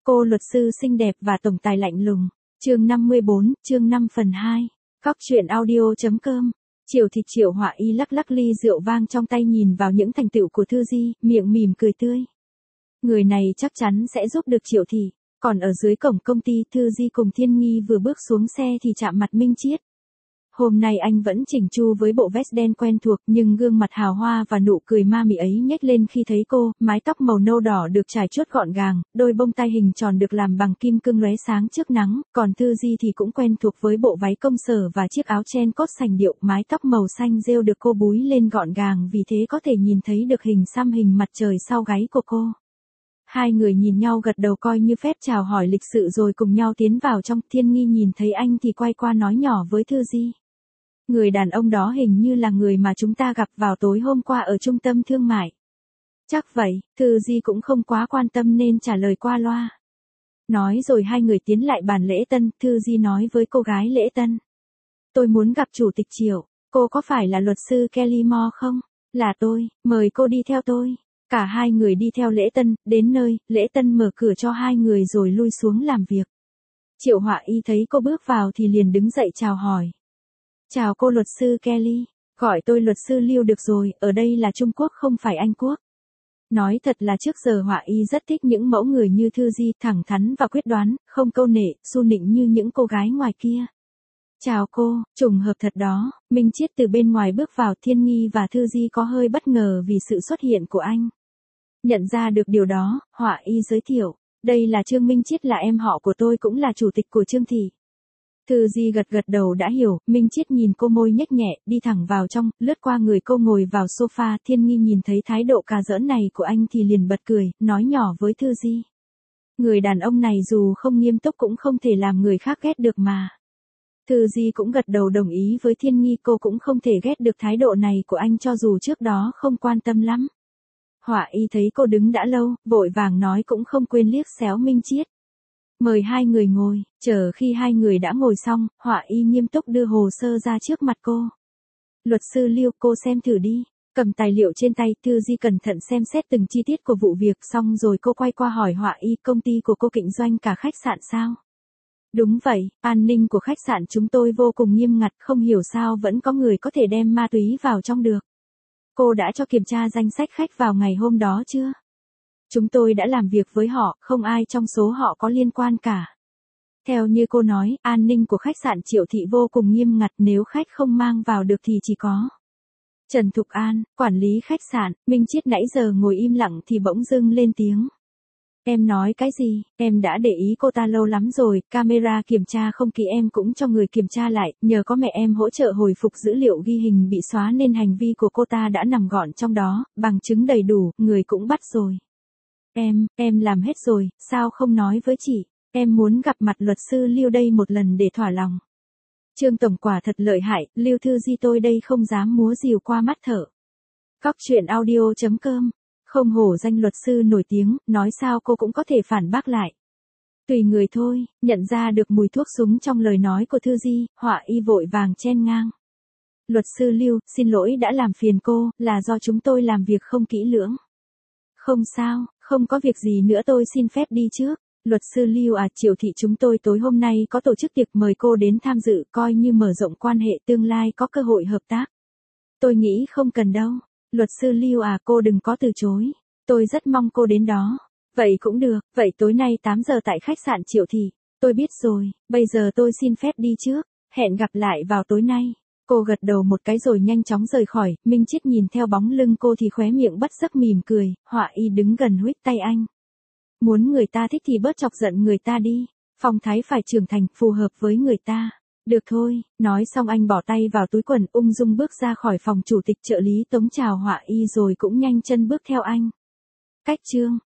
Cô luật sư xinh đẹp và tổng tài lạnh lùng. Chương 54, chương 5 phần 2. Cóc truyện audio.com. Triệu Thịt Triệu Họa Y lắc lắc ly rượu vang trong tay nhìn vào những thành tựu của Thư Di, miệng mỉm cười tươi. Người này chắc chắn sẽ giúp được Triệu Thị. Còn ở dưới cổng công ty, Thư Di cùng Thiên Nghi vừa bước xuống xe thì chạm mặt Minh Chiết. Hôm nay anh vẫn chỉnh chu với bộ vest đen quen thuộc, nhưng gương mặt hào hoa và nụ cười ma mị ấy nhếch lên khi thấy cô, mái tóc màu nâu đỏ được trải chuốt gọn gàng, đôi bông tai hình tròn được làm bằng kim cương lóe sáng trước nắng, còn Thư Di thì cũng quen thuộc với bộ váy công sở và chiếc áo chen cốt sành điệu, mái tóc màu xanh rêu được cô búi lên gọn gàng, vì thế có thể nhìn thấy được hình xăm hình mặt trời sau gáy của cô. Hai người nhìn nhau gật đầu coi như phép chào hỏi lịch sự rồi cùng nhau tiến vào trong. Thiên Nghi nhìn thấy anh thì quay qua nói nhỏ với Thư Di. Người đàn ông đó hình như là người mà chúng ta gặp vào tối hôm qua ở trung tâm thương mại. Chắc vậy, Thư Di cũng không quá quan tâm nên trả lời qua loa. Nói rồi hai người tiến lại bàn lễ tân, Thư Di nói với cô gái lễ tân. Tôi muốn gặp chủ tịch Triệu, cô có phải là luật sư Kelly Moore không? Là tôi, mời cô đi theo tôi. Cả hai người đi theo lễ tân, đến nơi, lễ tân mở cửa cho hai người rồi lui xuống làm việc. Triệu Họa Y thấy cô bước vào thì liền đứng dậy chào hỏi. Chào cô luật sư Kelly, gọi tôi luật sư Lưu được rồi, ở đây là Trung Quốc không phải Anh Quốc. Nói thật là trước giờ Họa Y rất thích những mẫu người như Thư Di, thẳng thắn và quyết đoán, không câu nệ, xu nịnh như những cô gái ngoài kia. Chào cô, trùng hợp thật đó. Minh Chiết từ bên ngoài bước vào. Thiên Nghi và Thư Di có hơi bất ngờ vì sự xuất hiện của anh. Nhận ra được điều đó, Họa Y giới thiệu, đây là Trương Minh Chiết, là em họ của tôi, cũng là chủ tịch của Trương Thị. Thư Di gật gật đầu đã hiểu. Minh Chiết nhìn cô môi nhếch nhẹ, đi thẳng vào trong, lướt qua người cô ngồi vào sofa. Thiên Nghi nhìn thấy thái độ cà giỡn này của anh thì liền bật cười, nói nhỏ với Thư Di. Người đàn ông này dù không nghiêm túc cũng không thể làm người khác ghét được mà. Thư Di cũng gật đầu đồng ý với Thiên Nghi, cô cũng không thể ghét được thái độ này của anh cho dù trước đó không quan tâm lắm. Họa Y thấy cô đứng đã lâu, vội vàng nói cũng không quên liếc xéo Minh Chiết. Mời hai người ngồi. Chờ khi hai người đã ngồi xong, Họa Y nghiêm túc đưa hồ sơ ra trước mặt cô. Luật sư Lưu, cô xem thử đi. Cầm tài liệu trên tay, Thư Di cẩn thận xem xét từng chi tiết của vụ việc, xong rồi cô quay qua hỏi Họa Y, công ty của cô kinh doanh cả khách sạn sao? Đúng vậy, an ninh của khách sạn chúng tôi vô cùng nghiêm ngặt, không hiểu sao vẫn có người có thể đem ma túy vào trong được. Cô đã cho kiểm tra danh sách khách vào ngày hôm đó chưa? Chúng tôi đã làm việc với họ, không ai trong số họ có liên quan cả. Theo như cô nói, an ninh của khách sạn Triệu Thị vô cùng nghiêm ngặt, nếu khách không mang vào được thì chỉ có Trần Thục An, quản lý khách sạn. Minh Chiết nãy giờ ngồi im lặng thì bỗng dưng lên tiếng. Em nói cái gì? Em đã để ý cô ta lâu lắm rồi, camera kiểm tra không kỹ em cũng cho người kiểm tra lại, nhờ có mẹ em hỗ trợ hồi phục dữ liệu ghi hình bị xóa nên hành vi của cô ta đã nằm gọn trong đó, bằng chứng đầy đủ, người cũng bắt rồi. Em làm hết rồi, sao không nói với chị? Em muốn gặp mặt luật sư Lưu đây một lần để thỏa lòng. Trương tổng quả thật lợi hại, Lưu Thư Di tôi đây không dám múa rìu qua mắt thở. Cóc truyện audio.com. Không hổ danh luật sư nổi tiếng, nói sao cô cũng có thể phản bác lại. Tùy người thôi. Nhận ra được mùi thuốc súng trong lời nói của Thư Di, Họa Y vội vàng chen ngang. Luật sư Lưu, xin lỗi đã làm phiền cô, là do chúng tôi làm việc không kỹ lưỡng. Không sao, không có việc gì nữa, tôi xin phép đi trước. Luật sư Lưu à, Triệu Thị chúng tôi tối hôm nay có tổ chức tiệc mời cô đến tham dự, coi như mở rộng quan hệ, tương lai có cơ hội hợp tác. Tôi nghĩ không cần đâu. Luật sư Lưu à, cô đừng có từ chối. Tôi rất mong cô đến đó. Vậy cũng được, vậy tối nay 8 giờ tại khách sạn Triệu Thị. Tôi biết rồi, bây giờ tôi xin phép đi trước. Hẹn gặp lại vào tối nay. Cô gật đầu một cái rồi nhanh chóng rời khỏi. Minh Chiết nhìn theo bóng lưng cô thì khóe miệng bất giác mỉm cười. Họa Y đứng gần huých tay anh. Muốn người ta thích thì bớt chọc giận người ta đi. Phong thái phải trưởng thành, phù hợp với người ta. Được thôi, nói xong anh bỏ tay vào túi quần, ung dung bước ra khỏi phòng. Chủ tịch trợ lý Tống chào Họa Y rồi cũng nhanh chân bước theo anh. Cách chương